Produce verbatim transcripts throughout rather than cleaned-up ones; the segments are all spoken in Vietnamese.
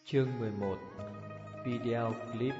Chương mười một. Video clip.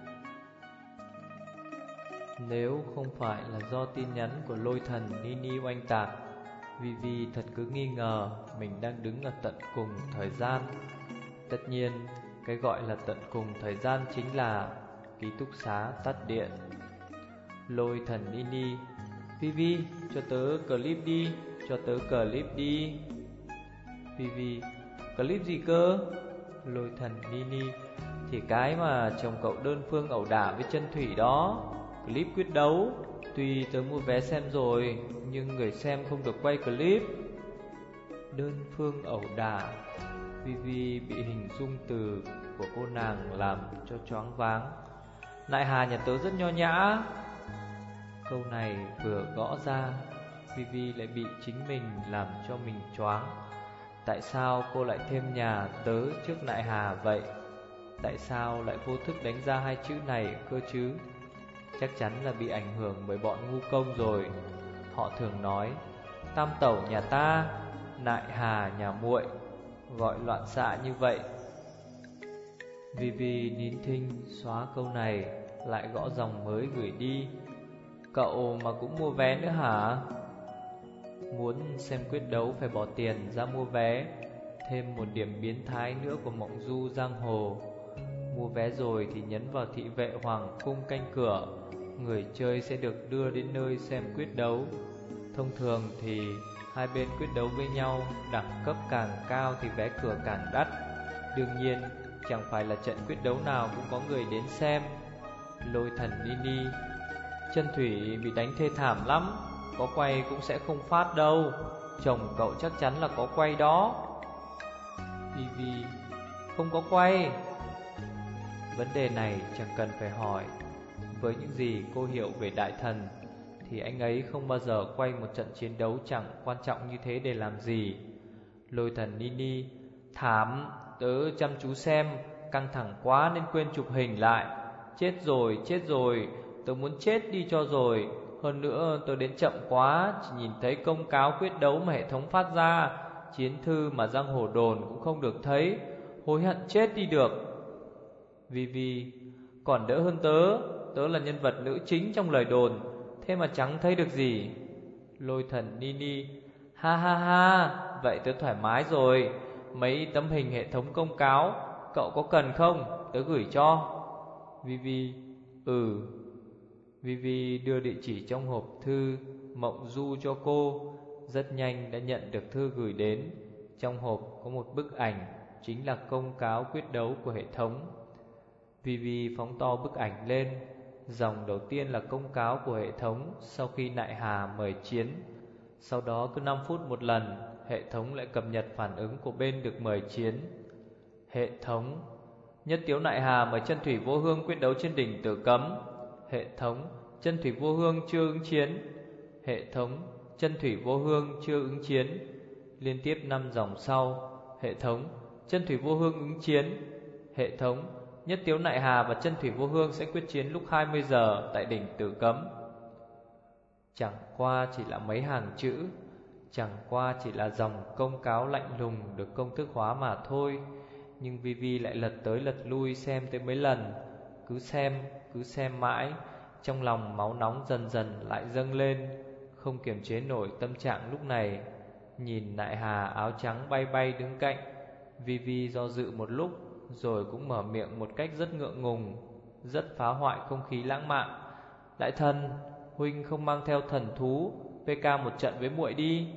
Nếu không phải là do tin nhắn của lôi thần Nini oanh tạc, Vivi thật cứ nghi ngờ mình đang đứng ở tận cùng thời gian. Tất nhiên, cái gọi là tận cùng thời gian chính là ký túc xá tắt điện. Lôi thần Nini: Vivi, cho tớ clip đi, cho tớ clip đi. Vivi: clip gì cơ? Lôi thần Nini: thì cái mà chồng cậu đơn phương ẩu đả với chân thủy đó, clip quyết đấu. Tuy tớ mua vé xem rồi, nhưng người xem không được quay clip. Đơn phương ẩu đả. Vivi bị hình dung từ của cô nàng làm cho choáng váng. Nại hà nhà tớ rất nho nhã. Câu này vừa gõ ra, Vivi lại bị chính mình làm cho mình choáng. Tại sao cô lại thêm nhà tớ trước nại hà vậy? Tại sao lại vô thức đánh ra hai chữ này cơ chứ? Chắc chắn là bị ảnh hưởng bởi bọn ngu công rồi. Họ thường nói tam tẩu nhà ta, nại hà nhà muội, gọi loạn xạ như vậy. Vivi nín thinh xóa câu này, lại gõ dòng mới gửi đi. Cậu mà cũng mua vé nữa hả? Muốn xem quyết đấu phải bỏ tiền ra mua vé. Thêm một điểm biến thái nữa của mộng du giang hồ. Mua vé rồi thì nhấn vào thị vệ hoàng cung canh cửa, người chơi sẽ được đưa đến nơi xem quyết đấu. Thông thường thì hai bên quyết đấu với nhau, đẳng cấp càng cao thì vé cửa càng đắt. Đương nhiên, chẳng phải là trận quyết đấu nào cũng có người đến xem. Lôi thần Nini: chân thủy bị đánh thê thảm lắm, có quay cũng sẽ không phát đâu. Chồng cậu chắc chắn là có quay đó. Vivi: không có quay. Vấn đề này chẳng cần phải hỏi. Với những gì cô hiểu về đại thần thì anh ấy không bao giờ quay một trận chiến đấu chẳng quan trọng như thế để làm gì. Lôi thần Nini: thảm, tớ chăm chú xem, căng thẳng quá nên quên chụp hình lại. Chết rồi, chết rồi, tớ muốn chết đi cho rồi. Hơn nữa tớ đến chậm quá, chỉ nhìn thấy công cáo quyết đấu mà hệ thống phát ra, chiến thư mà giang hồ đồn cũng không được thấy. Hối hận chết đi được. Vivi: còn đỡ hơn tớ, tớ là nhân vật nữ chính trong lời đồn, thế mà chẳng thấy được gì. Lôi thần Nini: ha ha ha, vậy tớ thoải mái rồi. Mấy tấm hình hệ thống công cáo, cậu có cần không? Tớ gửi cho. Vivi: ừ. Vivi đưa địa chỉ trong hộp thư mộng du cho cô. Rất nhanh đã nhận được thư gửi đến. Trong hộp có một bức ảnh, chính là công cáo quyết đấu của hệ thống. Vivi phóng to bức ảnh lên. Dòng đầu tiên là công cáo của hệ thống sau khi nại hà mời chiến. Sau đó cứ năm phút một lần, hệ thống lại cập nhật phản ứng của bên được mời chiến. Hệ thống: nhất tiếu nại hà mời chân thủy vô hương quyết đấu trên đỉnh Tử Cấm. Hệ thống: chân thủy vô hương chưa ứng chiến. Hệ thống: chân thủy vô hương chưa ứng chiến. Liên tiếp năm dòng sau. Hệ thống: chân thủy vô hương ứng chiến. Hệ thống: nhất tiếu nại hà và chân thủy vô hương sẽ quyết chiến lúc hai mươi giờ tại đỉnh Tử Cấm. Chẳng qua chỉ là mấy hàng chữ, chẳng qua chỉ là dòng công cáo lạnh lùng được công thức hóa mà thôi. Nhưng Vivi lại lật tới lật lui xem tới mấy lần. Cứ xem, cứ xem mãi, trong lòng máu nóng dần dần lại dâng lên. Không kiềm chế nổi tâm trạng lúc này. Nhìn nại hà áo trắng bay bay đứng cạnh, Vivi do dự một lúc, rồi cũng mở miệng một cách rất ngượng ngùng, rất phá hoại không khí lãng mạn. Đại thần, huynh không mang theo thần thú pê ca một trận với muội đi.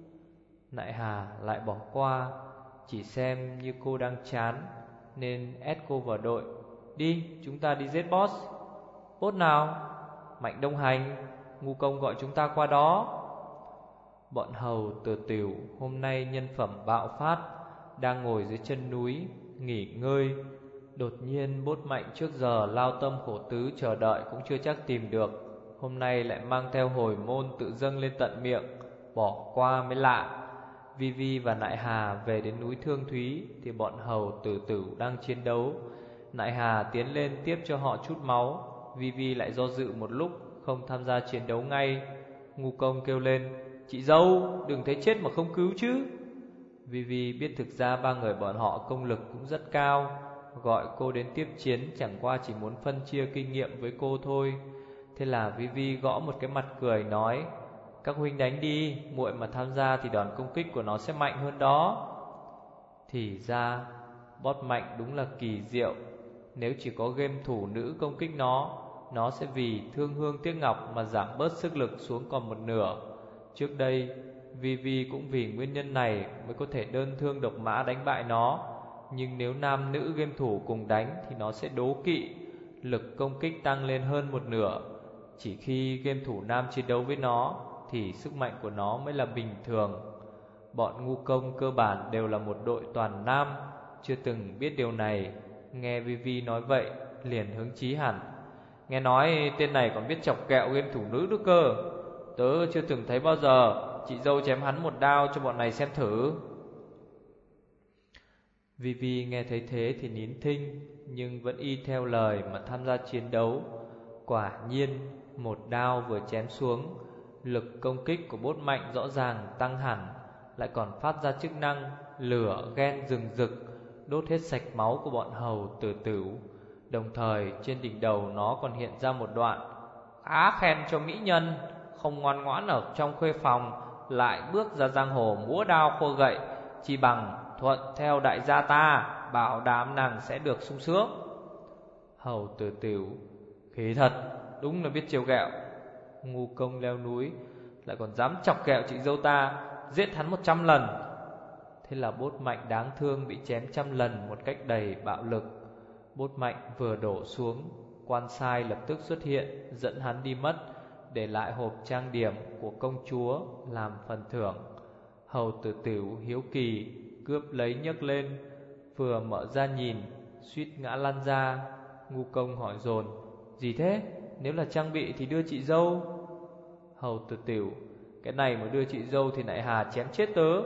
Nại hà lại bỏ qua, chỉ xem như cô đang chán nên ép cô vào đội. Đi, chúng ta đi giết boss. Boss nào? Mạnh Đông Hành, ngu công gọi chúng ta qua đó. Bọn hầu Từ Tửu hôm nay nhân phẩm bạo phát, đang ngồi dưới chân núi nghỉ ngơi. Đột nhiên bốt Mạnh trước giờ lao tâm khổ tứ chờ đợi cũng chưa chắc tìm được, hôm nay lại mang theo hồi môn tự dâng lên tận miệng, bỏ qua mới lạ. Vivi và nại hà về đến núi Thương Thúy thì bọn hầu Tử Tửu đang chiến đấu. Nại hà tiến lên tiếp cho họ chút máu. Vivi lại do dự một lúc, không tham gia chiến đấu ngay. Ngu công kêu lên: chị dâu, đừng thấy chết mà không cứu chứ. Vivi biết thực ra ba người bọn họ công lực cũng rất cao, gọi cô đến tiếp chiến chẳng qua chỉ muốn phân chia kinh nghiệm với cô thôi. Thế là Vivi gõ một cái mặt cười nói: các huynh đánh đi, muội mà tham gia thì đòn công kích của nó sẽ mạnh hơn đó. Thì ra bót mạnh đúng là kỳ diệu. Nếu chỉ có game thủ nữ công kích nó, nó sẽ vì thương hương tiếc ngọc mà giảm bớt sức lực xuống còn một nửa. Trước đây Vivi cũng vì nguyên nhân này mới có thể đơn thương độc mã đánh bại nó. Nhưng nếu nam nữ game thủ cùng đánh thì nó sẽ đố kỵ, lực công kích tăng lên hơn một nửa. Chỉ khi game thủ nam chiến đấu với nó thì sức mạnh của nó mới là bình thường. Bọn ngu công cơ bản đều là một đội toàn nam, chưa từng biết điều này. Nghe Vivi nói vậy liền hứng chí hẳn. Nghe nói tên này còn biết chọc kẹo game thủ nữ nữa cơ. Tớ chưa từng thấy bao giờ. Chị dâu chém hắn một đao cho bọn này xem thử. Vivi nghe thấy thế thì nín thinh, nhưng vẫn y theo lời mà tham gia chiến đấu. Quả nhiên một đao vừa chém xuống, lực công kích của bốt mạnh rõ ràng tăng hẳn, lại còn phát ra chức năng lửa ghen rừng rực, đốt hết sạch máu của bọn hầu tử tửu. Đồng thời trên đỉnh đầu nó còn hiện ra một đoạn: khá khen cho mỹ nhân, không ngoan ngoãn ở trong khuê phòng, lại bước ra giang hồ múa đao khua gậy, chỉ bằng thuận theo đại gia ta, bảo đảm nàng sẽ được sung sướng. Hầu tử tửu: khí thật, đúng là biết trêu ghẹo. Ngu công leo núi: lại còn dám chọc kẹo chị dâu ta, giết hắn một trăm lần. Thế là bốt mạnh đáng thương bị chém trăm lần một cách đầy bạo lực. Bốt mạnh vừa đổ xuống, quan sai lập tức xuất hiện dẫn hắn đi mất, để lại hộp trang điểm của công chúa làm phần thưởng. Hầu tử tửu hiếu kỳ cướp lấy nhấc lên, vừa mở ra nhìn suýt ngã lăn ra. Ngu công hỏi dồn: gì thế? Nếu là trang bị thì đưa chị dâu. Hầu tử tửu: cái này mà đưa chị dâu thì nại hà chém chết tớ.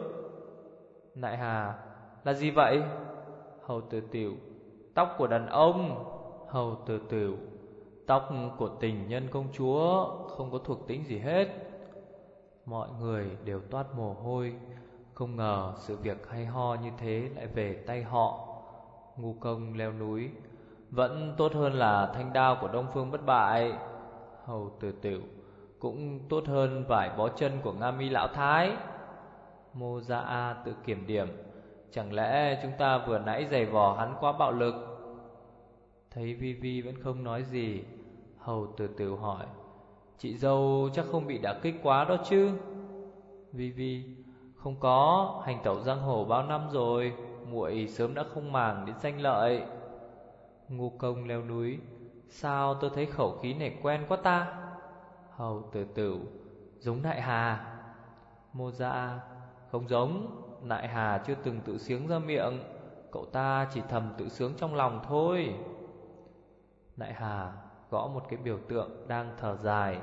Nại hà: là gì vậy? Hầu tử tửu: tóc của đàn ông. Hầu tử tửu: tóc của tình nhân công chúa, không có thuộc tính gì hết. Mọi người đều toát mồ hôi, không ngờ sự việc hay ho như thế lại về tay họ. Ngu công leo núi: vẫn tốt hơn là thanh đao của Đông Phương Bất Bại. Hầu tử tửu: cũng tốt hơn vải bó chân của Nga Mi lão thái. Mô Gia A tự kiểm điểm: chẳng lẽ chúng ta vừa nãy giày vò hắn quá bạo lực? Thấy Vivi vẫn không nói gì, Hầu tử tửu hỏi: chị dâu chắc không bị đả kích quá đó chứ? Vivi: không có, hành tẩu giang hồ bao năm rồi, muội sớm đã không màng đến danh lợi. Ngu công leo núi: sao tôi thấy khẩu khí này quen quá ta? Hầu tử tửu: giống Nại Hà. Mô Gia: không giống, Nại Hà chưa từng tự sướng ra miệng, cậu ta chỉ thầm tự sướng trong lòng thôi. Nại Hà gõ một cái biểu tượng đang thở dài: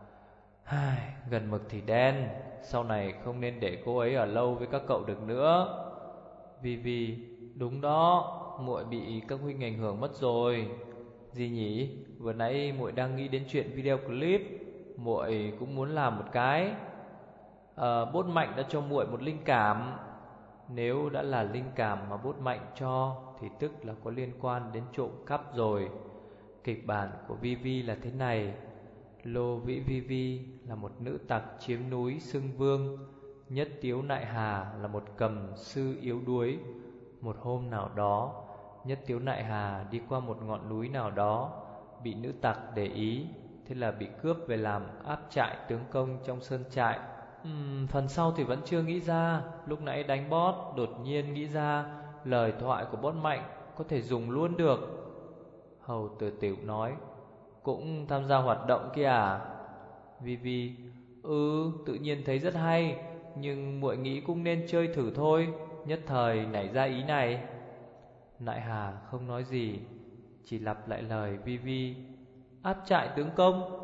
Ai, gần mực thì đen, sau này không nên để cô ấy ở lâu với các cậu được nữa. Vivi: đúng đó, muội bị các huynh ảnh hưởng mất rồi. Gì nhỉ? Vừa nãy muội đang nghĩ đến chuyện video clip, muội cũng muốn làm một cái. à, Bốt mạnh đã cho muội một linh cảm. Nếu đã là linh cảm mà bốt mạnh cho thì tức là có liên quan đến trộm cắp rồi. Kịch bản của Vivi là thế này: Lô Vĩ Vivi là một nữ tặc chiếm núi xưng vương, Nhất Tiếu Nại Hà là một cầm sư yếu đuối. Một hôm nào đó, Nhất Tiếu Nại Hà đi qua một ngọn núi nào đó, bị nữ tặc để ý, thế là bị cướp về làm áp trại tướng công trong sơn trại. uhm, Phần sau thì vẫn chưa nghĩ ra. Lúc nãy đánh bót, đột nhiên nghĩ ra lời thoại của bót mạnh có thể dùng luôn được. Hầu tử tửu nói: cũng tham gia hoạt động kia à? Vivi: ừ, tự nhiên thấy rất hay, nhưng muội nghĩ cũng nên chơi thử thôi, nhất thời nảy ra ý này. Nại Hà không nói gì, chỉ lặp lại lời Vivi: áp trại tướng công.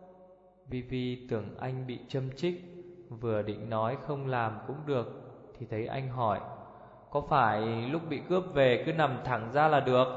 Vivi tưởng anh bị châm chích, vừa định nói không làm cũng được thì thấy anh hỏi: có phải lúc bị cướp về cứ nằm thẳng ra là được?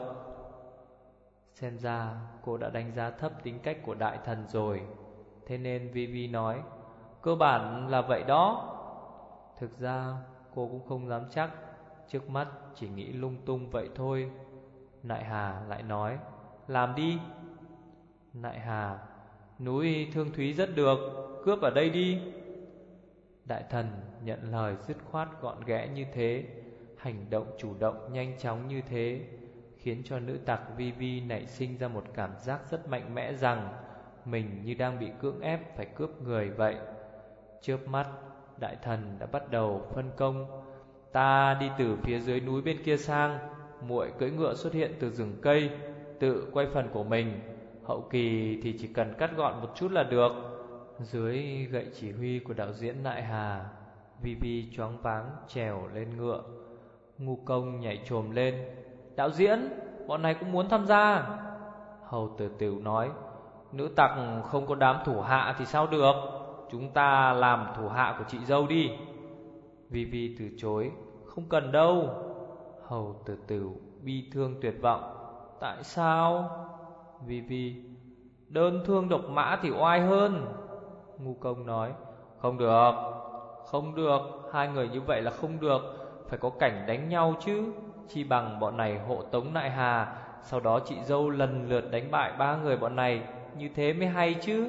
Xem ra cô đã đánh giá thấp tính cách của đại thần rồi. Thế nên Vivi nói: cơ bản là vậy đó. Thực ra cô cũng không dám chắc, trước mắt chỉ nghĩ lung tung vậy thôi. Nại Hà lại nói, làm đi. Nại Hà, núi Thương Thúy rất được, cướp ở đây đi. Đại thần nhận lời dứt khoát gọn ghẽ như thế, hành động chủ động nhanh chóng như thế, khiến cho nữ tặc Vi Vi nảy sinh ra một cảm giác rất mạnh mẽ rằng mình như đang bị cưỡng ép phải cướp người vậy. Chớp mắt, đại thần đã bắt đầu phân công. Ta đi từ phía dưới núi bên kia sang, muội cưỡi ngựa xuất hiện từ rừng cây, tự quay phần của mình. Hậu kỳ thì chỉ cần cắt gọn một chút là được. Dưới gậy chỉ huy của đạo diễn Nại Hà, Vi Vi choáng váng trèo lên ngựa. Ngu Công nhảy chồm lên, đạo diễn, bọn này cũng muốn tham gia. Hầu Tử Tửu nói, nữ tặc không có đám thủ hạ thì sao được, chúng ta làm thủ hạ của chị dâu đi. Vi Vi từ chối, không cần đâu. Hầu Tử Tửu bi thương tuyệt vọng, tại sao? Vi Vi, đơn thương độc mã thì oai hơn. Ngu Công nói, không được, không được, hai người như vậy là không được, phải có cảnh đánh nhau chứ. Chi bằng bọn này hộ tống Nại Hà, sau đó chị dâu lần lượt đánh bại ba người bọn này, như thế mới hay chứ.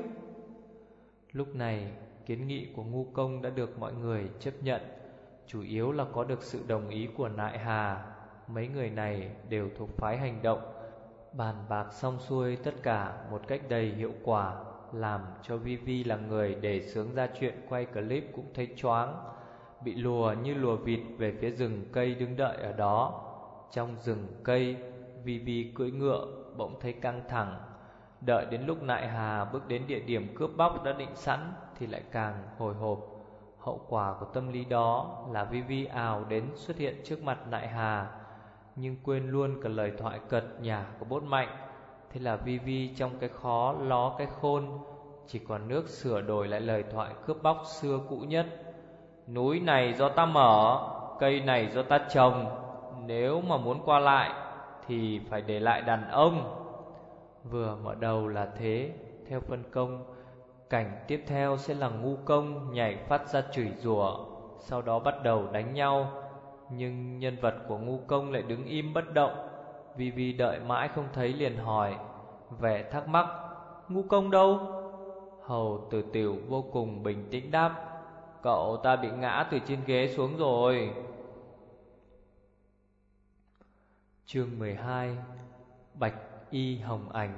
Lúc này kiến nghị của Ngu Công đã được mọi người chấp nhận, chủ yếu là có được sự đồng ý của Nại Hà. Mấy người này đều thuộc phái hành động, bàn bạc xong xuôi tất cả một cách đầy hiệu quả, làm cho Vi Vi là người đề xướng ra chuyện quay clip cũng thấy choáng, bị lùa như lùa vịt về phía rừng cây đứng đợi ở đó. Trong rừng cây, Vi Vi cưỡi ngựa bỗng thấy căng thẳng. Đợi đến lúc Nại Hà bước đến địa điểm cướp bóc đã định sẵn thì lại càng hồi hộp. Hậu quả của tâm lý đó là Vi Vi ào đến xuất hiện trước mặt Nại Hà, nhưng quên luôn cả lời thoại cợt nhả của Bốt Mạnh. Thế là Vi Vi trong cái khó ló cái khôn, chỉ còn nước sửa đổi lại lời thoại cướp bóc xưa cũ nhất. Núi này do ta mở, cây này do ta trồng, nếu mà muốn qua lại thì phải để lại đàn ông. Vừa mở đầu là thế, theo phân công, cảnh tiếp theo sẽ là Ngu Công nhảy phát ra chửi rủa, sau đó bắt đầu đánh nhau. Nhưng nhân vật của Ngu Công lại đứng im bất động. Vi Vi đợi mãi không thấy liền hỏi, vẻ thắc mắc, Ngu Công đâu? Hầu Tử Tửu vô cùng bình tĩnh đáp, cậu ta bị ngã từ trên ghế xuống rồi. Chương mười hai, Bạch Y Hồng Ảnh.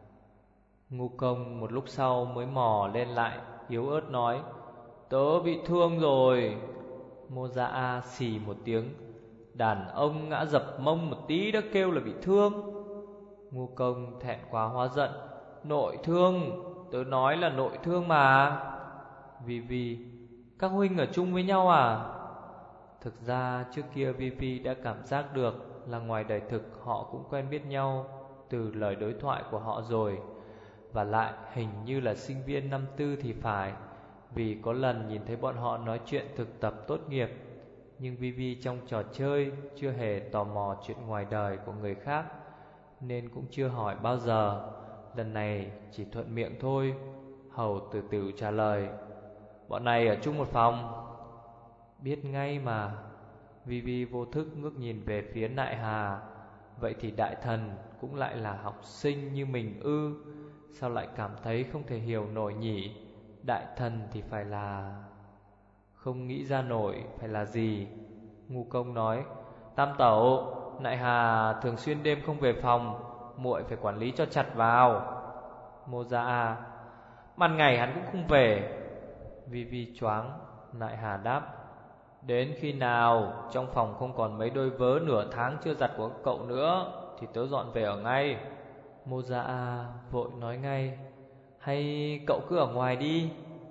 Ngu Công một lúc sau mới mò lên lại, yếu ớt nói, tớ bị thương rồi. Mô Gia A xì một tiếng, đàn ông ngã dập mông một tí đã kêu là bị thương. Ngu Công thẹn quá hóa giận, nội thương, tớ nói là nội thương mà. Vi Vi, các huynh ở chung với nhau à? Thực ra trước kia Vi Vi đã cảm giác được là ngoài đời thực họ cũng quen biết nhau từ lời đối thoại của họ rồi. Và lại hình như là sinh viên năm tư thì phải, vì có lần nhìn thấy bọn họ nói chuyện thực tập tốt nghiệp. Nhưng Vi Vi trong trò chơi chưa hề tò mò chuyện ngoài đời của người khác, nên cũng chưa hỏi bao giờ. Lần này chỉ thuận miệng thôi. Hầu Tử Tửu trả lời, bọn này ở chung một phòng. Biết ngay mà. Vi Vi vô thức ngước nhìn về phía Nại Hà. Vậy thì đại thần cũng lại là học sinh như mình ư? Sao lại cảm thấy không thể hiểu nổi nhỉ? Đại thần thì phải là... Không nghĩ ra nổi phải là gì. Ngu Công nói, Tam tẩu, Nại Hà thường xuyên đêm không về phòng, muội phải quản lý cho chặt vào. Mô Gia A, ban ngày hắn cũng không về. Vi Vi choáng. Nại Hà đáp, đến khi nào trong phòng không còn mấy đôi vớ nửa tháng chưa giặt của cậu nữa thì tớ dọn về ở ngay. Mô Gia A vội nói ngay, hay cậu cứ ở ngoài đi.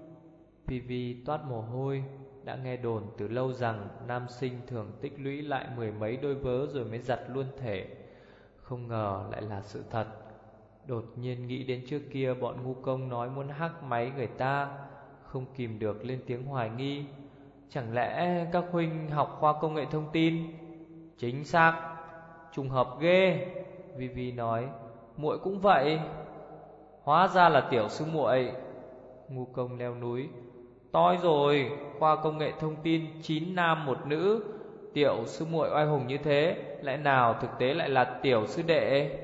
Vi Vi toát mồ hôi. Đã nghe đồn từ lâu rằng nam sinh thường tích lũy lại mười mấy đôi vớ rồi mới giặt luôn thể. Không ngờ lại là sự thật. Đột nhiên nghĩ đến trước kia bọn Ngu Công nói muốn hack máy người ta, không kìm được lên tiếng hoài nghi. Chẳng lẽ các huynh học khoa công nghệ thông tin? Chính xác, trùng hợp ghê. Vi Vi nói, muội cũng vậy. Hóa ra là tiểu sư muội. Ngu Công leo núi, Toi rồi, khoa công nghệ thông tin chín nam một nữ, tiểu sư muội oai hùng như thế, lẽ nào thực tế lại là tiểu sư đệ?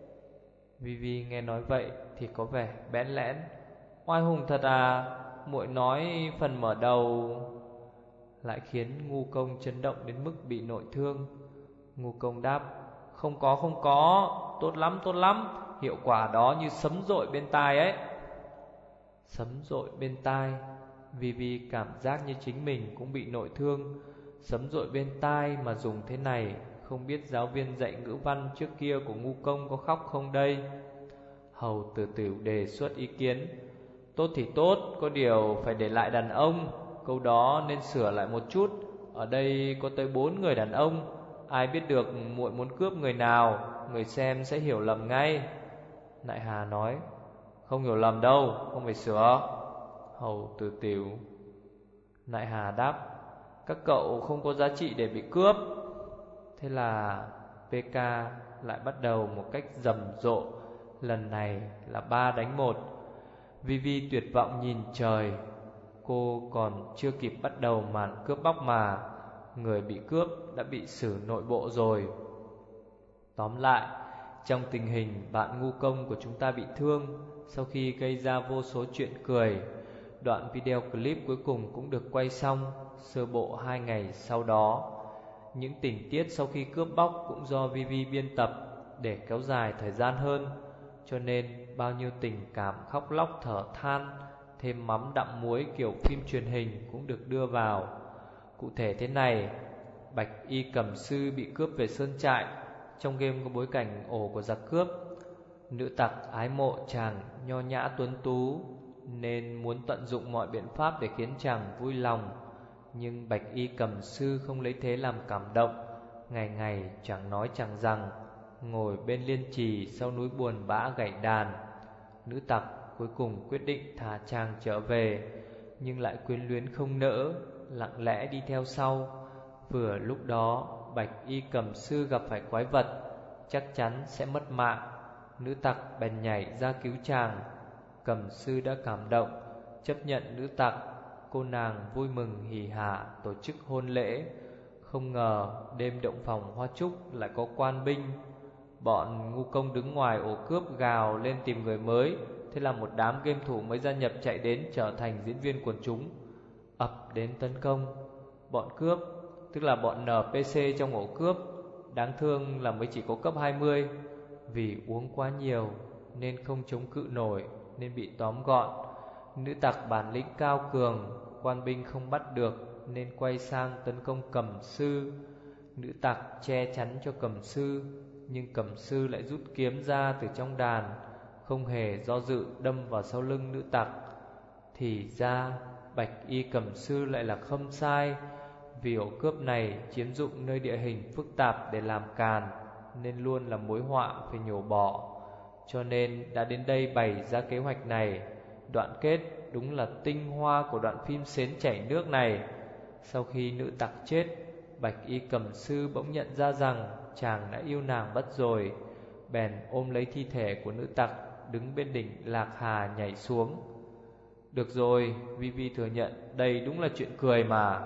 Vivi nghe nói vậy thì có vẻ bẽn lẽn. Oai hùng thật à? Muội nói phần mở đầu lại khiến Ngu Công chấn động đến mức bị nội thương. Ngu Công đáp: Không có không có, tốt lắm tốt lắm, hiệu quả đó như sấm dội bên tai ấy. Sấm dội bên tai. Vivi cảm giác như chính mình cũng bị nội thương. Sấm dội bên tai mà dùng thế này, không biết giáo viên dạy ngữ văn trước kia của Ngu Công có khóc không đây? Hầu Tử Tửu đề xuất ý kiến: Tốt thì tốt, có điều phải để lại đàn ông. Câu đó nên sửa lại một chút. Ở đây có tới bốn người đàn ông, ai biết được muội muốn cướp người nào, người xem sẽ hiểu lầm ngay. Nại Hà nói: Không hiểu lầm đâu, không phải sửa. Hầu Tử Tửu. Nại Hà đáp: Các cậu không có giá trị để bị cướp. Thế là pê ca lại bắt đầu một cách rầm rộ. Lần này là ba đánh một. Vivi tuyệt vọng nhìn trời. Cô còn chưa kịp bắt đầu màn cướp bóc mà người bị cướp đã bị xử nội bộ rồi. Tóm lại, trong tình hình bạn Ngu Công của chúng ta bị thương, sau khi gây ra vô số chuyện cười, đoạn video clip cuối cùng cũng được quay xong sơ bộ hai ngày sau đó. Những tình tiết sau khi cướp bóc cũng do Vivi biên tập để kéo dài thời gian hơn, cho nên bao nhiêu tình cảm khóc lóc thở than, thêm mắm đậm muối kiểu phim truyền hình cũng được đưa vào. Cụ thể thế này: Bạch Y Cầm Sư bị cướp về sơn trại. Trong game có bối cảnh ổ của giặc cướp. Nữ tặc ái mộ chàng nho nhã tuấn tú, nên muốn tận dụng mọi biện pháp để khiến chàng vui lòng. Nhưng Bạch Y Cầm Sư không lấy thế làm cảm động, ngày ngày chẳng nói chẳng rằng, ngồi bên liên trì sau núi buồn bã gảy đàn. Nữ tặc cuối cùng quyết định thả chàng trở về, nhưng lại quyến luyến không nỡ, lặng lẽ đi theo sau. Vừa lúc đó Bạch Y Cầm Sư gặp phải quái vật, chắc chắn sẽ mất mạng. Nữ tặc bèn nhảy ra cứu chàng. Cầm Sư đã cảm động, chấp nhận nữ tặc. Cô nàng vui mừng hỉ hả tổ chức hôn lễ. Không ngờ đêm động phòng hoa trúc lại có quan binh. Bọn Ngu Công đứng ngoài ổ cướp gào lên tìm người mới. Thế là một đám game thủ mới gia nhập chạy đến trở thành diễn viên quần chúng, ập đến tấn công. Bọn cướp, tức là bọn en pê xê trong ổ cướp, đáng thương là mới chỉ có cấp hai mươi. Vì uống quá nhiều nên không chống cự nổi, nên bị tóm gọn. Nữ tặc bản lĩnh cao cường, quan binh không bắt được nên quay sang tấn công Cầm Sư. Nữ tặc che chắn cho Cầm Sư, nhưng Cầm Sư lại rút kiếm ra từ trong đàn, không hề do dự đâm vào sau lưng nữ tặc. Thì ra Bạch Y Cầm Sư lại là khâm sai. Vì ổ cướp này chiếm dụng nơi địa hình phức tạp để làm càn, nên luôn là mối họa phải nhổ bỏ. Cho nên đã đến đây bày ra kế hoạch này. Đoạn kết đúng là tinh hoa của đoạn phim Sến Chảy Nước này. Sau khi nữ tặc chết, Bạch Y Cầm Sư bỗng nhận ra rằng chàng đã yêu nàng mất rồi, bèn ôm lấy thi thể của nữ tặc, đứng bên đỉnh Lạc Hà nhảy xuống. Được rồi, Vivi thừa nhận đây đúng là chuyện cười mà.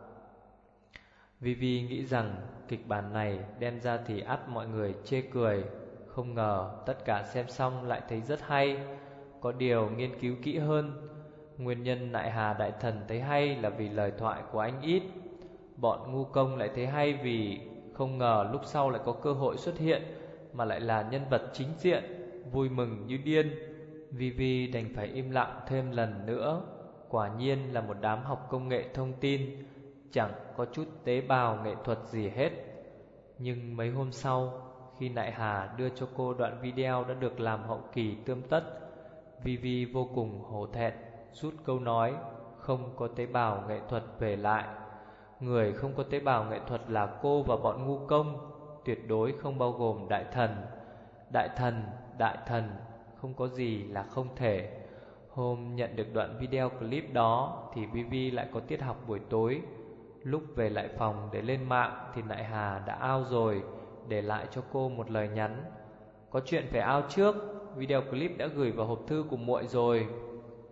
Vivi nghĩ rằng kịch bản này đem ra thì ắt mọi người chê cười. Không ngờ tất cả xem xong lại thấy rất hay. Có điều nghiên cứu kỹ hơn, nguyên nhân Nại Hà Đại Thần thấy hay là vì lời thoại của anh ít. Bọn Ngu Công lại thấy hay vì không ngờ lúc sau lại có cơ hội xuất hiện, mà lại là nhân vật chính diện, vui mừng như điên. Vivi đành phải im lặng thêm lần nữa. Quả nhiên là một đám học công nghệ thông tin, chẳng có chút tế bào nghệ thuật gì hết. Nhưng mấy hôm sau, khi Nại Hà đưa cho cô đoạn video đã được làm hậu kỳ tươm tất, Vivi vô cùng hổ thẹn, rút câu nói không có tế bào nghệ thuật về lại. Người không có tế bào nghệ thuật là cô và bọn Ngu Công, tuyệt đối không bao gồm Đại Thần. Đại Thần, Đại Thần, không có gì là không thể. Hôm nhận được đoạn video clip đó thì Vivi lại có tiết học buổi tối. Lúc về lại phòng để lên mạng thì Nại Hà đã out rồi, để lại cho cô một lời nhắn: Có chuyện phải out trước, video clip đã gửi vào hộp thư của muội rồi.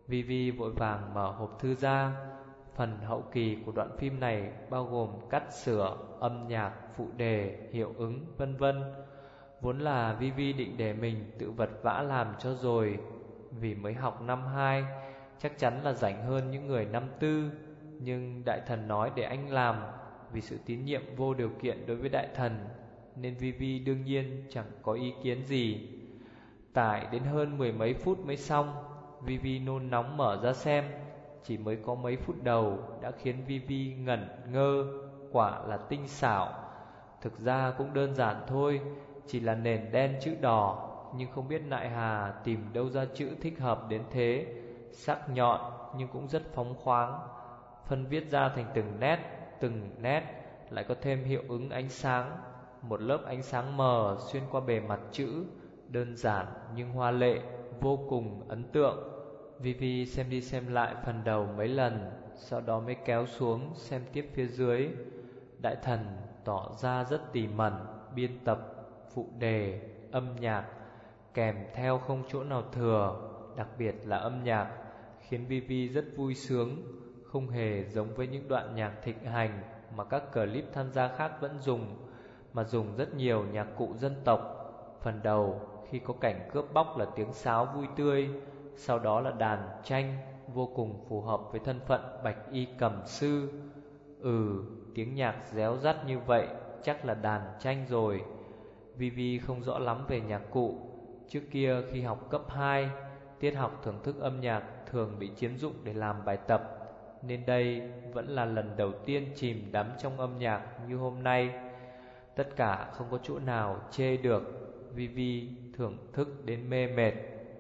Vivi vội vàng mở hộp thư ra. Phần hậu kỳ của đoạn phim này bao gồm cắt sửa, âm nhạc, phụ đề, hiệu ứng, vân vân. Vốn là Vivi định để mình tự vật vã làm cho rồi, vì mới học năm hai, chắc chắn là rảnh hơn những người năm tư. Nhưng đại thần nói để anh làm, vì sự tín nhiệm vô điều kiện đối với đại thần, nên Vivi đương nhiên chẳng có ý kiến gì. Tải đến hơn mười mấy phút mới xong, Vivi nôn nóng mở ra xem. Chỉ mới có mấy phút đầu đã khiến Vivi ngẩn ngơ, quả là tinh xảo. Thực ra cũng đơn giản thôi, chỉ là nền đen chữ đỏ, nhưng không biết Nại Hà tìm đâu ra chữ thích hợp đến thế. Sắc nhọn nhưng cũng rất phóng khoáng, phân viết ra thành từng nét, từng nét lại có thêm hiệu ứng ánh sáng. Một lớp ánh sáng mờ xuyên qua bề mặt chữ, đơn giản nhưng hoa lệ, vô cùng ấn tượng. Vivi xem đi xem lại phần đầu mấy lần, sau đó mới kéo xuống xem tiếp phía dưới. Đại thần tỏ ra rất tỉ mẩn, biên tập, phụ đề, âm nhạc, kèm theo không chỗ nào thừa. Đặc biệt là âm nhạc khiến Vivi rất vui sướng, không hề giống với những đoạn nhạc thịnh hành mà các clip tham gia khác vẫn dùng, mà dùng rất nhiều nhạc cụ dân tộc. Phần đầu khi có cảnh cướp bóc là tiếng sáo vui tươi, sau đó là đàn tranh, vô cùng phù hợp với thân phận bạch y cầm sư. Ừ, tiếng nhạc réo rắt như vậy chắc là đàn tranh rồi. Vivi không rõ lắm về nhạc cụ. Trước kia khi học cấp hai, tiết học thưởng thức âm nhạc thường bị chiếm dụng để làm bài tập, nên đây vẫn là lần đầu tiên chìm đắm trong âm nhạc như hôm nay. Tất cả không có chỗ nào chê được, Vivi thưởng thức đến mê mệt.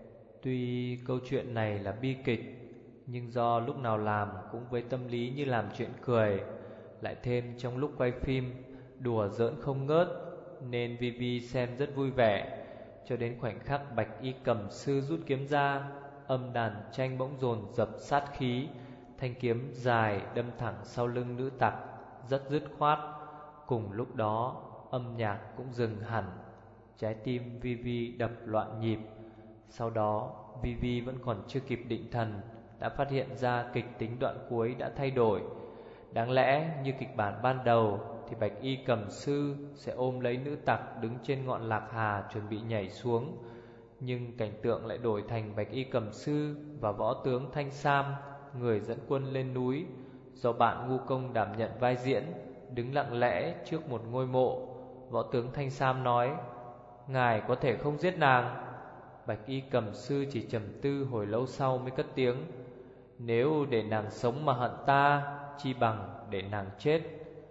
Tuy câu chuyện này là bi kịch, nhưng do lúc nào làm cũng với tâm lý như làm chuyện cười, lại thêm trong lúc quay phim đùa giỡn không ngớt, nên Vivi xem rất vui vẻ. Cho đến khoảnh khắc bạch y cầm sư rút kiếm ra, âm đàn tranh bỗng dồn dập sát khí. Thanh kiếm dài đâm thẳng sau lưng nữ tặc, rất dứt khoát. Cùng lúc đó âm nhạc cũng dừng hẳn. Trái tim Vivi đập loạn nhịp. Sau đó Vivi vẫn còn chưa kịp định thần, đã phát hiện ra kịch tính đoạn cuối đã thay đổi. Đáng lẽ như kịch bản ban đầu thì bạch y cầm sư sẽ ôm lấy nữ tặc đứng trên ngọn lạc hà chuẩn bị nhảy xuống. Nhưng cảnh tượng lại đổi thành bạch y cầm sư và võ tướng Thanh Sam, người dẫn quân lên núi, do bạn Ngu Công đảm nhận vai diễn, đứng lặng lẽ trước một ngôi mộ. Võ tướng Thanh Sam nói: "Ngài có thể không giết nàng." Bạch y cầm sư chỉ trầm tư hồi lâu sau mới cất tiếng: "Nếu để nàng sống mà hận ta, chi bằng để nàng chết."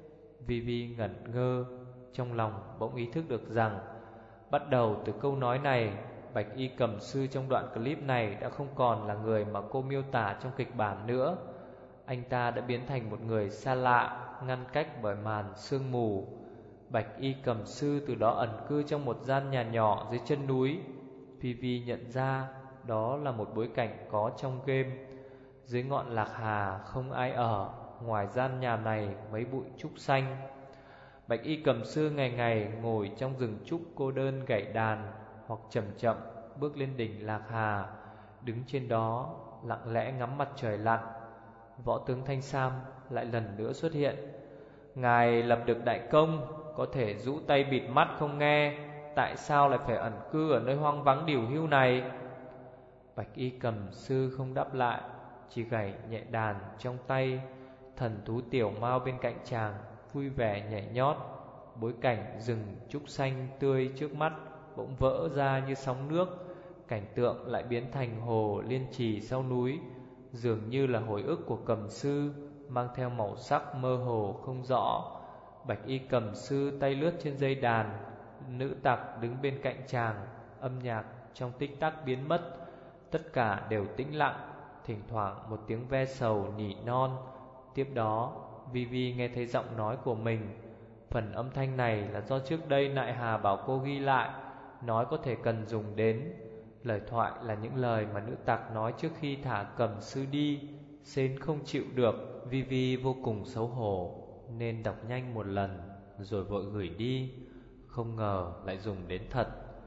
Vivi ngẩn ngơ, trong lòng bỗng ý thức được rằng bắt đầu từ câu nói này, bạch y cầm sư trong đoạn clip này đã không còn là người mà cô miêu tả trong kịch bản nữa. Anh ta đã biến thành một người xa lạ, ngăn cách bởi màn sương mù. Bạch y cầm sư từ đó ẩn cư trong một gian nhà nhỏ dưới chân núi. Vivi nhận ra đó là một bối cảnh có trong game. Dưới ngọn lạc hà không ai ở, ngoài gian nhà này mấy bụi trúc xanh. Bạch y cầm sư ngày ngày ngồi trong rừng trúc cô đơn gảy đàn, hoặc chậm chậm bước lên đỉnh lạc hà, đứng trên đó lặng lẽ ngắm mặt trời lặn. Võ tướng Thanh Sam lại lần nữa xuất hiện: "Ngài lập được đại công, có thể rũ tay bịt mắt không nghe, tại sao lại phải ẩn cư ở nơi hoang vắng điều hưu này?" Bạch y cầm sư không đáp lại, chỉ gảy nhẹ đàn trong tay. Thần thú tiểu mao bên cạnh chàng vui vẻ nhảy nhót. Bối cảnh rừng trúc xanh tươi trước mắt bỗng vỡ ra như sóng nước. Cảnh tượng lại biến thành hồ liên trì sau núi, dường như là hồi ức của cầm sư, mang theo màu sắc mơ hồ không rõ. Bạch y cầm sư tay lướt trên dây đàn, nữ tặc đứng bên cạnh chàng. Âm nhạc trong tích tắc biến mất, tất cả đều tĩnh lặng, thỉnh thoảng một tiếng ve sầu nỉ non. Tiếp đó Vivi nghe thấy giọng nói của mình. Phần âm thanh này là do trước đây Nại Hà bảo cô ghi lại, nói có thể cần dùng đến. Lời thoại là những lời mà nữ tặc nói trước khi thả cầm sư đi. Sến không chịu được, Vivi vô cùng xấu hổ nên đọc nhanh một lần rồi vội gửi đi. Không ngờ lại dùng đến thật.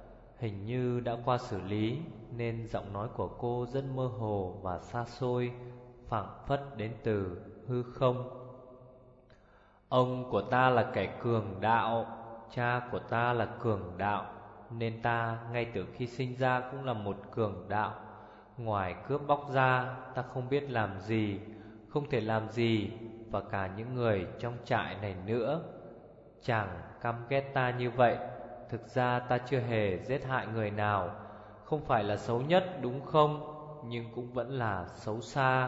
Hình như đã qua xử lý nên giọng nói của cô rất mơ hồ và xa xôi, phảng phất đến từ hư không. Ông của ta là kẻ cường đạo, cha của ta là cường đạo, nên ta ngay từ khi sinh ra cũng là một cường đạo. Ngoài cướp bóc ra, ta không biết làm gì, không thể làm gì, và cả những người trong trại này nữa. Chàng căm ghét ta như vậy. Thực ra ta chưa hề giết hại người nào. Không phải là xấu nhất đúng không? Nhưng cũng vẫn là xấu xa.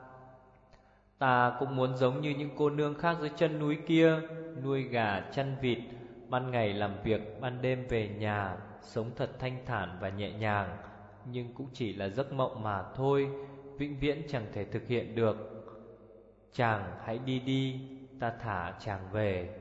Ta cũng muốn giống như những cô nương khác dưới chân núi kia, nuôi gà chăn vịt, ban ngày làm việc, ban đêm về nhà, sống thật thanh thản và nhẹ nhàng. Nhưng cũng chỉ là giấc mộng mà thôi, vĩnh viễn chẳng thể thực hiện được. Chàng hãy đi đi, ta thả chàng về.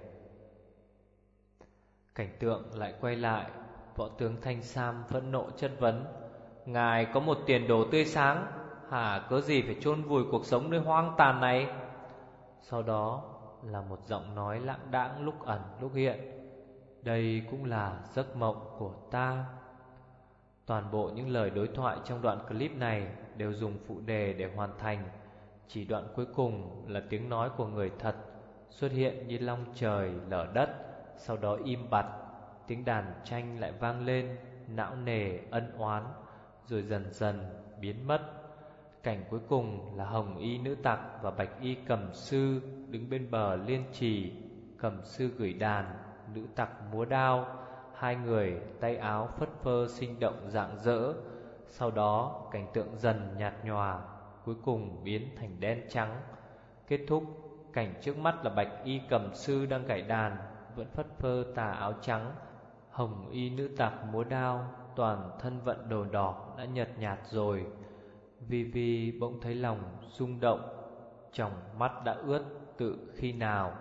Cảnh tượng lại quay lại. Võ tướng Thanh Sam phẫn nộ chất vấn: Ngài có một tiền đồ tươi sáng, hả cớ gì phải chôn vùi cuộc sống nơi hoang tàn này? Sau đó là một giọng nói lãng đãng lúc ẩn lúc hiện: Đây cũng là giấc mộng của ta. Toàn bộ những lời đối thoại trong đoạn clip này đều dùng phụ đề để hoàn thành. Chỉ đoạn cuối cùng là tiếng nói của người thật, xuất hiện như long trời lở đất, sau đó im bặt. Tiếng đàn tranh lại vang lên, não nề ân oán, rồi dần dần biến mất. Cảnh cuối cùng là hồng y nữ tặc và bạch y cầm sư đứng bên bờ liên trì. Cầm sư gửi đàn, nữ tặc múa đao, hai người tay áo phất phơ sinh động rạng rỡ. Sau đó cảnh tượng dần nhạt nhòa, cuối cùng biến thành đen trắng. Kết thúc, cảnh trước mắt là bạch y cầm sư đang gảy đàn, vẫn phất phơ tà áo trắng. Hồng y nữ tặc múa đao, toàn thân vận đồ đỏ đã nhợt nhạt rồi. Vi Vi bỗng thấy lòng rung động, tròng mắt đã ướt tự khi nào.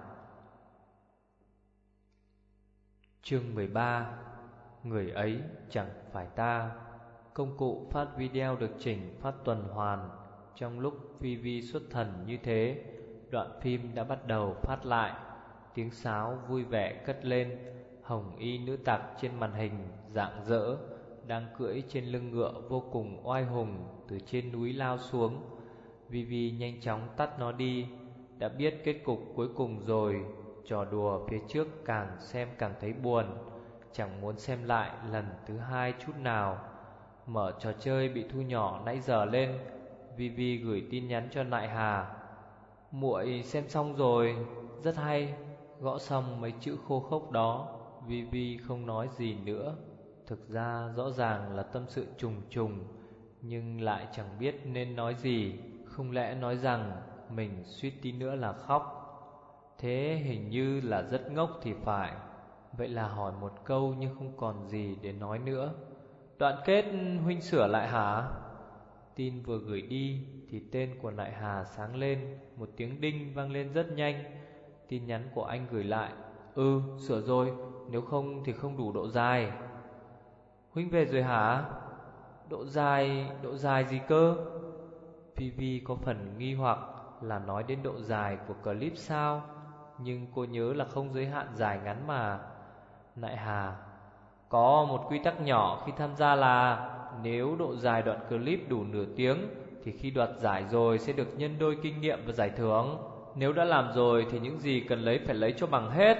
Chương mười ba. Người ấy chẳng phải ta. Công cụ phát video được chỉnh phát tuần hoàn. Trong lúc Vi Vi xuất thần như thế, đoạn phim đã bắt đầu phát lại. Tiếng sáo vui vẻ cất lên. Hồng y nữ tặc trên màn hình rạng rỡ, đang cưỡi trên lưng ngựa vô cùng oai hùng từ trên núi lao xuống. Vi Vi nhanh chóng tắt nó đi. Đã biết kết cục cuối cùng rồi. Trò đùa phía trước càng xem càng thấy buồn, chẳng muốn xem lại lần thứ hai chút nào. Mở trò chơi bị thu nhỏ nãy giờ lên. Vi Vi gửi tin nhắn cho Nại Hà: Muội xem xong rồi, rất hay. Gõ xong mấy chữ khô khốc đó, Vi Vi không nói gì nữa. Thực ra rõ ràng là tâm sự trùng trùng, nhưng lại chẳng biết nên nói gì. Không lẽ nói rằng mình suýt tí nữa là khóc? Thế hình như là rất ngốc thì phải. Vậy là hỏi một câu nhưng không còn gì để nói nữa. Đoạn kết huynh sửa lại hả? Tin vừa gửi đi thì tên của Nại Hà sáng lên. Một tiếng đinh vang lên rất nhanh. Tin nhắn của anh gửi lại: Ừ, sửa rồi, nếu không thì không đủ độ dài. Huynh về rồi hả? Độ dài, độ dài gì cơ? Vi Vi có phần nghi hoặc là nói đến độ dài của clip sao, nhưng cô nhớ là không giới hạn dài ngắn mà. Nại Hà: Có một quy tắc nhỏ khi tham gia là nếu độ dài đoạn clip đủ nửa tiếng thì khi đoạt giải rồi sẽ được nhân đôi kinh nghiệm và giải thưởng. Nếu đã làm rồi thì những gì cần lấy phải lấy cho bằng hết.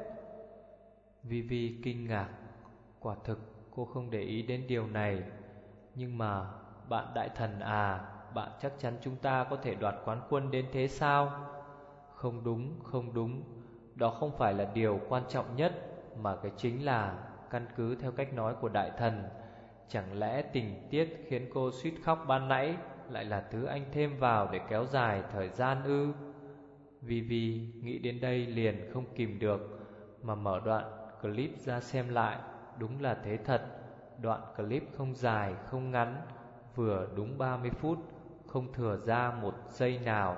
Vi Vi kinh ngạc. Quả thực cô không để ý đến điều này. Nhưng mà bạn đại thần à, bạn chắc chắn chúng ta có thể đoạt quán quân đến thế sao? Không đúng, không đúng. Đó không phải là điều quan trọng nhất, mà cái chính là, căn cứ theo cách nói của đại thần, chẳng lẽ tình tiết khiến cô suýt khóc ban nãy lại là thứ anh thêm vào để kéo dài thời gian ư? Vi Vi nghĩ đến đây liền không kìm được, mà mở đoạn clip ra xem lại. Đúng là thế thật. Đoạn clip không dài không ngắn, vừa đúng ba mươi phút, không thừa ra một giây nào.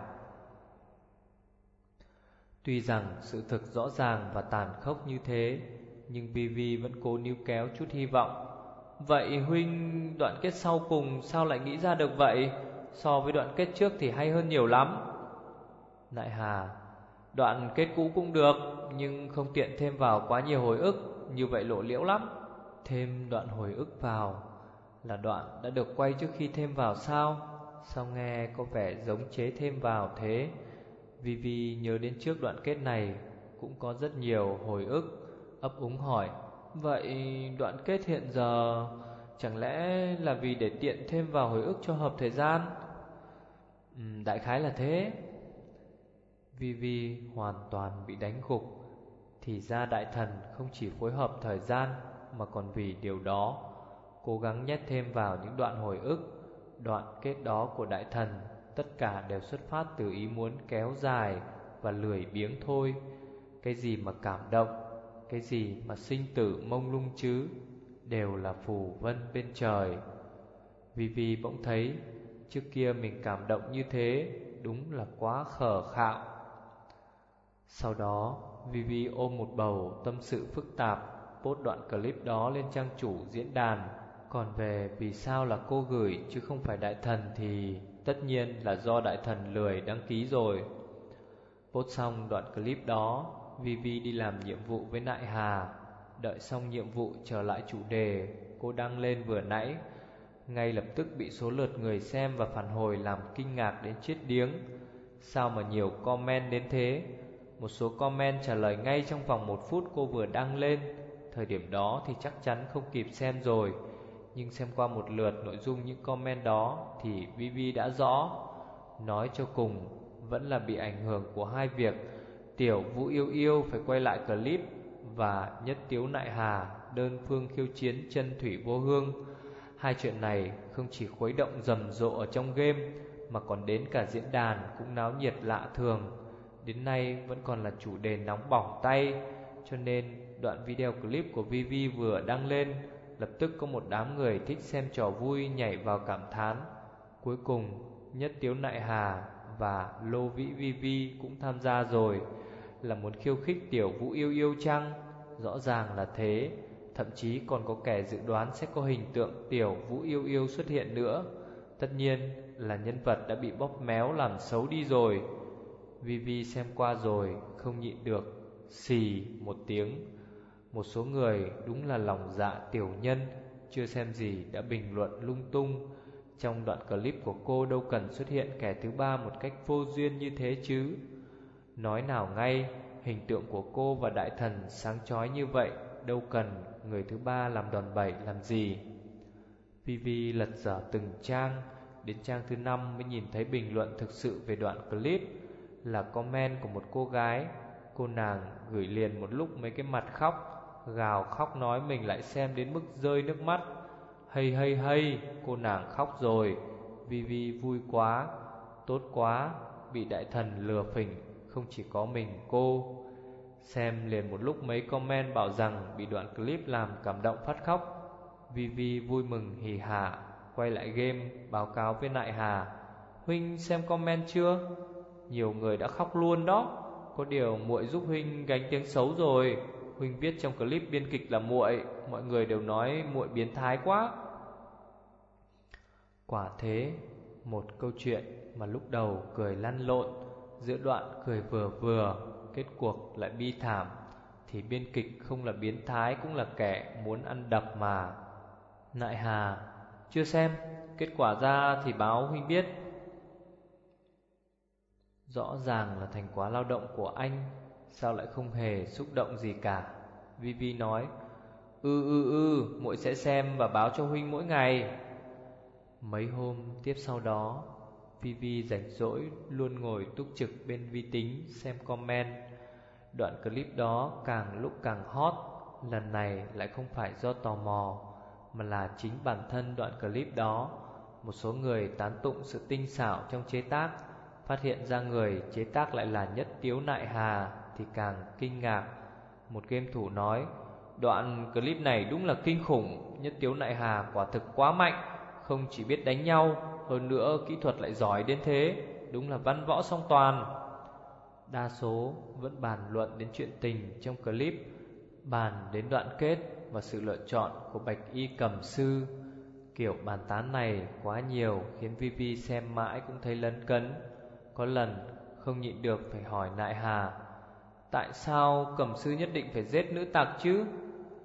Tuy rằng sự thực rõ ràng và tàn khốc như thế, nhưng Vi Vi vẫn cố níu kéo chút hy vọng. Vậy huynh, đoạn kết sau cùng sao lại nghĩ ra được vậy? So với đoạn kết trước thì hay hơn nhiều lắm. Nại Hà: Đoạn kết cũ cũng được, nhưng không tiện thêm vào quá nhiều hồi ức, như vậy lộ liễu lắm. thêm đoạn hồi ức vào. Là đoạn đã được quay trước khi thêm vào sao? Sao nghe có vẻ giống chế thêm vào thế? Vivi nhớ đến trước đoạn kết này cũng có rất nhiều hồi ức, ấp úng hỏi: vậy đoạn kết hiện giờ chẳng lẽ là vì để tiện thêm vào hồi ức cho hợp thời gian? Ừ, đại khái là thế. Vivi hoàn toàn bị đánh gục. Thì ra đại thần không chỉ phối hợp thời gian, mà còn vì điều đó cố gắng nhét thêm vào những đoạn hồi ức. Đoạn kết đó của đại thần tất cả đều xuất phát từ ý muốn kéo dài và lười biếng thôi. Cái gì mà cảm động, cái gì mà sinh tử mông lung chứ, đều là phù vân bên trời. Vivi bỗng thấy trước kia mình cảm động như thế đúng là quá khờ khạo. Sau đó Vivi ôm một bầu tâm sự phức tạp post đoạn clip đó lên trang chủ diễn đàn. Còn về vì sao là cô gửi chứ không phải đại thần thì tất nhiên là do đại thần lười đăng ký rồi. Post xong đoạn clip đó, Vivi đi làm nhiệm vụ với Nại Hà. Đợi xong nhiệm vụ trở lại chủ đề cô đăng lên vừa nãy, ngay lập tức bị số lượt người xem và phản hồi làm kinh ngạc đến chết điếng. Sao mà nhiều comment đến thế? Một số comment trả lời ngay trong vòng một phút cô vừa đăng lên. Thời điểm đó thì chắc chắn không kịp xem rồi, nhưng xem qua một lượt nội dung những comment đó thì Vivi đã rõ. Nói cho cùng vẫn là bị ảnh hưởng của hai việc: Tiểu Vũ Yêu Yêu phải quay lại clip, và Nhất Tiếu Nại Hà đơn phương khiêu chiến Chân Thủy Vô Hương. Hai chuyện này không chỉ khuấy động rầm rộ ở trong game, mà còn đến cả diễn đàn cũng náo nhiệt lạ thường. Đến nay vẫn còn là chủ đề nóng bỏng tay. Cho nên đoạn video clip của Vivi vừa đăng lên, lập tức có một đám người thích xem trò vui nhảy vào cảm thán. Cuối cùng Nhất Tiếu Nại Hà và Lô Vĩ Vivi cũng tham gia rồi. Là muốn khiêu khích Tiểu Vũ Yêu Yêu chăng? Rõ ràng là thế. Thậm chí còn có kẻ dự đoán sẽ có hình tượng Tiểu Vũ Yêu Yêu xuất hiện nữa. Tất nhiên là nhân vật đã bị bóp méo làm xấu đi rồi. Vivi xem qua rồi không nhịn được xì một tiếng. Một số người đúng là lòng dạ tiểu nhân, chưa xem gì đã bình luận lung tung. Trong đoạn clip của cô đâu cần xuất hiện kẻ thứ ba một cách vô duyên như thế chứ. Nói nào ngay, hình tượng của cô và đại thần sáng chói như vậy, đâu cần người thứ ba làm đòn bẩy làm gì. Vivi lật dở từng trang, đến trang thứ năm mới nhìn thấy bình luận thực sự về đoạn clip. Là comment của một cô gái. Cô nàng gửi liền một lúc mấy cái mặt khóc, gào khóc nói mình lại xem đến mức rơi nước mắt. Hay hay hay, cô nàng khóc rồi. Vivi vui quá, tốt quá, bị đại thần lừa phỉnh, không chỉ có mình cô. Xem liền một lúc mấy comment bảo rằng bị đoạn clip làm cảm động phát khóc. Vivi vui mừng hì hả quay lại game báo cáo với Nại Hà: huynh xem comment chưa? Nhiều người đã khóc luôn đó. Có điều muội giúp huynh gánh tiếng xấu rồi. Huynh viết trong clip biên kịch là muội, mọi người đều nói muội biến thái quá. Quả thế, một câu chuyện mà lúc đầu cười lăn lộn, giữa đoạn cười vừa vừa, kết cuộc lại bi thảm, thì biên kịch không là biến thái cũng là kẻ muốn ăn đập mà. Nại Hà: chưa xem, kết quả ra thì báo huynh biết. Rõ ràng là thành quả lao động của anh, sao lại không hề xúc động gì cả. Vivi nói: ư ư ư, muội sẽ xem và báo cho huynh mỗi ngày. Mấy hôm tiếp sau đó, Vivi rảnh rỗi luôn ngồi túc trực bên vi tính xem comment. Đoạn clip đó càng lúc càng hot. Lần này lại không phải do tò mò, mà là chính bản thân đoạn clip đó. Một số người tán tụng sự tinh xảo trong chế tác. Phát hiện ra người chế tác lại là Nhất Tiếu Nại Hà thì càng kinh ngạc. Một game thủ nói: đoạn clip này đúng là kinh khủng. Nhất Tiếu Nại Hà quả thực quá mạnh, không chỉ biết đánh nhau, hơn nữa kỹ thuật lại giỏi đến thế. Đúng là văn võ song toàn. Đa số vẫn bàn luận đến chuyện tình trong clip, bàn đến đoạn kết và sự lựa chọn của Bạch Y Cầm Sư. Kiểu bàn tán này quá nhiều khiến Vivi xem mãi cũng thấy lấn cấn. Có lần không nhịn được phải hỏi Nại Hà: tại sao Cẩm Sư nhất định phải giết nữ tặc chứ?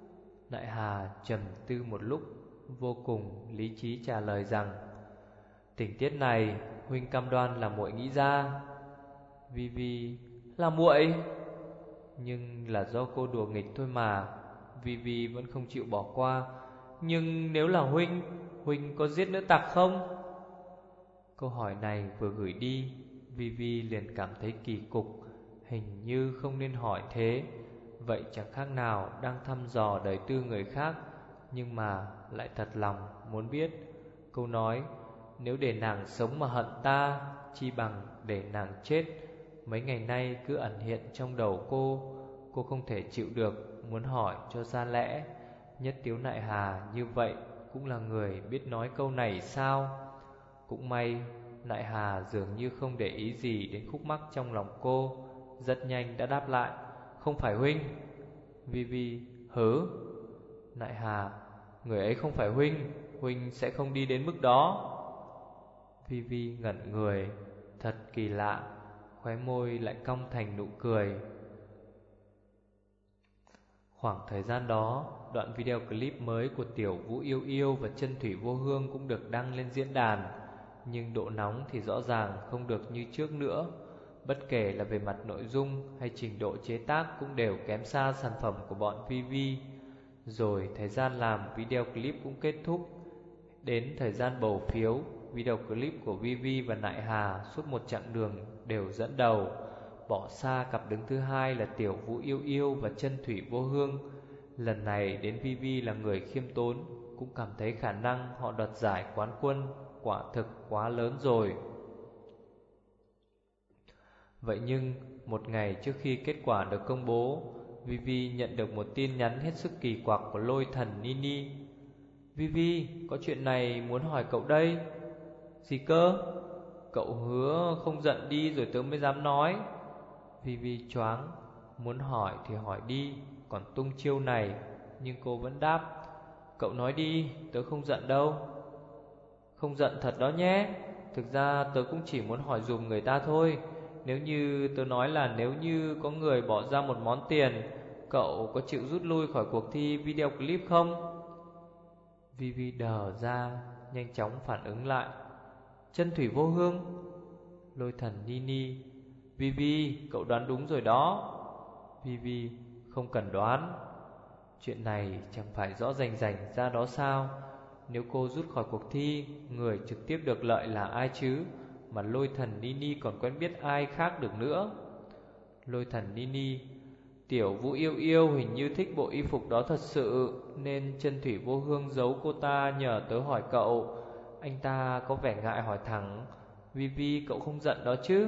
Đại Hà trầm tư một lúc, vô cùng lý trí trả lời rằng: tình tiết này huynh cam đoan là muội nghĩ ra. Vi Vi: là muội? Nhưng là do cô đùa nghịch thôi mà. Vi Vi vẫn không chịu bỏ qua. Nhưng nếu là huynh, huynh có giết nữ tặc không? Câu hỏi này vừa gửi đi, Vi Vi liền cảm thấy kỳ cục. Hình như không nên hỏi thế. Vậy chẳng khác nào đang thăm dò đời tư người khác, nhưng mà lại thật lòng muốn biết. Câu nói nếu để nàng sống mà hận ta, chi bằng để nàng chết, mấy ngày nay cứ ẩn hiện trong đầu cô. Cô không thể chịu được, muốn hỏi cho ra lẽ. Nhất Tiếu Nại Hà như vậy cũng là người biết nói câu này sao? Cũng may Nại Hà dường như không để ý gì đến khúc mắc trong lòng cô, rất nhanh đã đáp lại: không phải huynh. Vi Vi: hứ? Nại Hà: người ấy không phải huynh, huynh sẽ không đi đến mức đó. Vi Vi ngẩn người, thật kỳ lạ, khóe môi lại cong thành nụ cười. Khoảng thời gian đó, đoạn video clip mới của Tiểu Vũ Yêu Yêu và Chân Thủy Vô Hương cũng được đăng lên diễn đàn. Nhưng độ nóng thì rõ ràng không được như trước nữa. Bất kể là về mặt nội dung hay trình độ chế tác cũng đều kém xa sản phẩm của bọn Vi Vi. Rồi thời gian làm video clip cũng kết thúc. Đến thời gian bầu phiếu, video clip của Vi Vi và Nại Hà suốt một chặng đường đều dẫn đầu, bỏ xa cặp đứng thứ hai là Tiểu Vũ Yêu Yêu và Chân Thủy Vô Hương. Lần này đến Vi Vi là người khiêm tốn, cũng cảm thấy khả năng họ đoạt giải quán quân quả thực quá lớn rồi. Vậy nhưng một ngày trước khi kết quả được công bố, Vi Vi nhận được một tin nhắn hết sức kỳ quặc của Lôi Thần Nini. Vi Vi, có chuyện này muốn hỏi cậu đây. Gì cơ? Cậu hứa không giận đi rồi tớ mới dám nói. Vi Vi choáng, muốn hỏi thì hỏi đi, còn tung chiêu này. Nhưng cô vẫn đáp: cậu nói đi, tớ không giận đâu. Không giận thật đó nhé. Thực ra tớ cũng chỉ muốn hỏi dùm người ta thôi. Nếu như tớ nói là nếu như có người bỏ ra một món tiền, cậu có chịu rút lui khỏi cuộc thi video clip không? Vi Vi đờ ra, nhanh chóng phản ứng lại: Chân Thủy Vô Hương? Lôi Thần Nini: Vi Vi, cậu đoán đúng rồi đó. Vi Vi: không cần đoán. Chuyện này chẳng phải rõ rành rành ra đó sao? Nếu cô rút khỏi cuộc thi, người trực tiếp được lợi là ai chứ? Mà Lôi Thần Nini còn quen biết ai khác được nữa. Lôi Thần Nini: Tiểu Vũ Yêu Yêu hình như thích bộ y phục đó thật sự, nên Chân Thủy Vô Hương giấu cô ta nhờ tớ hỏi cậu. Anh ta có vẻ ngại hỏi thẳng: Vi Vi, cậu không giận đó chứ?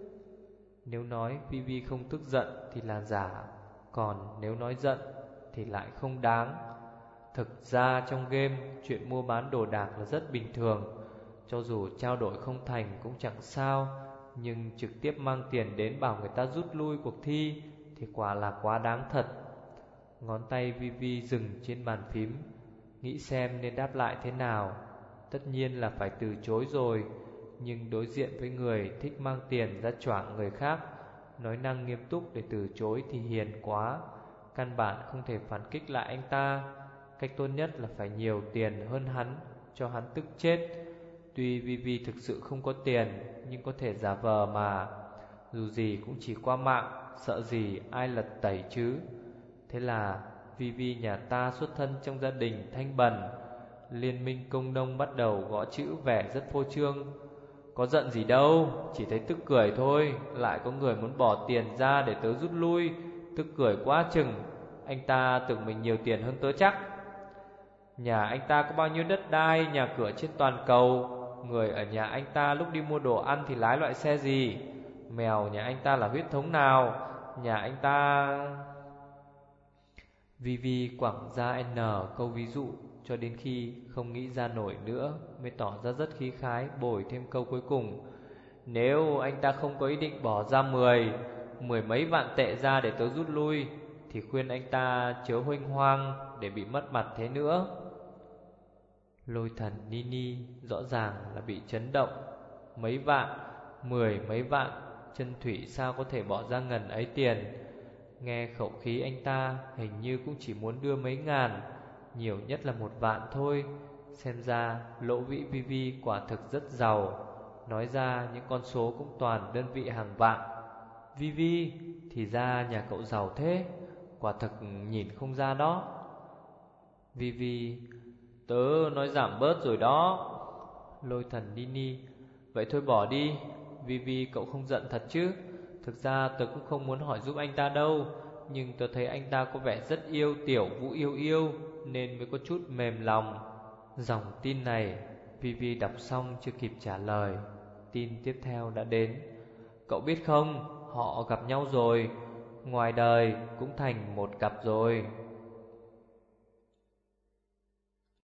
Nếu nói Vi Vi không tức giận thì là giả, còn nếu nói giận thì lại không đáng. Thực ra trong game, chuyện mua bán đồ đạc là rất bình thường. Cho dù trao đổi không thành cũng chẳng sao, nhưng trực tiếp mang tiền đến bảo người ta rút lui cuộc thi thì quả là quá đáng thật. Ngón tay Vi Vi dừng trên bàn phím, nghĩ xem nên đáp lại thế nào. Tất nhiên là phải từ chối rồi, nhưng đối diện với người thích mang tiền ra choảng người khác, nói năng nghiêm túc để từ chối thì hiền quá. Căn bản không thể phản kích lại anh ta. Cách tốt nhất là phải nhiều tiền hơn hắn, cho hắn tức chết. Tuy Vi Vi thực sự không có tiền, nhưng có thể giả vờ mà. Dù gì cũng chỉ qua mạng, sợ gì ai lật tẩy chứ. Thế là Vi Vi nhà ta xuất thân trong gia đình thanh bần. Liên minh công nông bắt đầu gõ chữ vẻ rất phô trương. Có giận gì đâu, chỉ thấy tức cười thôi. Lại có người muốn bỏ tiền ra để tớ rút lui, tức cười quá chừng. Anh ta tưởng mình nhiều tiền hơn tớ chắc. Nhà anh ta có bao nhiêu đất đai, nhà cửa trên toàn cầu. Người ở nhà anh ta lúc đi mua đồ ăn thì lái loại xe gì? Mèo nhà anh ta là huyết thống nào? Nhà anh ta... Vi Vi quẳng ra N câu ví dụ, cho đến khi không nghĩ ra nổi nữa mới tỏ ra rất khí khái bồi thêm câu cuối cùng: Nếu anh ta không có ý định bỏ ra mười Mười mấy vạn tệ ra để tớ rút lui, thì khuyên anh ta chớ huênh hoang để bị mất mặt thế nữa. Lôi Thần Nini rõ ràng là bị chấn động. Mấy vạn, mười mấy vạn, Chân Thủy sao có thể bỏ ra ngần ấy tiền? Nghe khẩu khí anh ta hình như cũng chỉ muốn đưa mấy ngàn, nhiều nhất là một vạn thôi. Xem ra Lỗ Vĩ Vi Vi quả thực rất giàu. Nói ra những con số cũng toàn đơn vị hàng vạn. Vi Vi, thì ra nhà cậu giàu thế, quả thực nhìn không ra đó. Vi Vi, tớ nói giảm bớt rồi đó. Lôi Thần Nini, vậy thôi bỏ đi. Vi Vi, cậu không giận thật chứ? Thực ra tớ cũng không muốn hỏi giúp anh ta đâu, nhưng tớ thấy anh ta có vẻ rất yêu Tiểu Vũ Yêu Yêu, nên mới có chút mềm lòng. Dòng tin này Vi Vi đọc xong chưa kịp trả lời, tin tiếp theo đã đến. Cậu biết không, họ gặp nhau rồi, ngoài đời cũng thành một cặp rồi.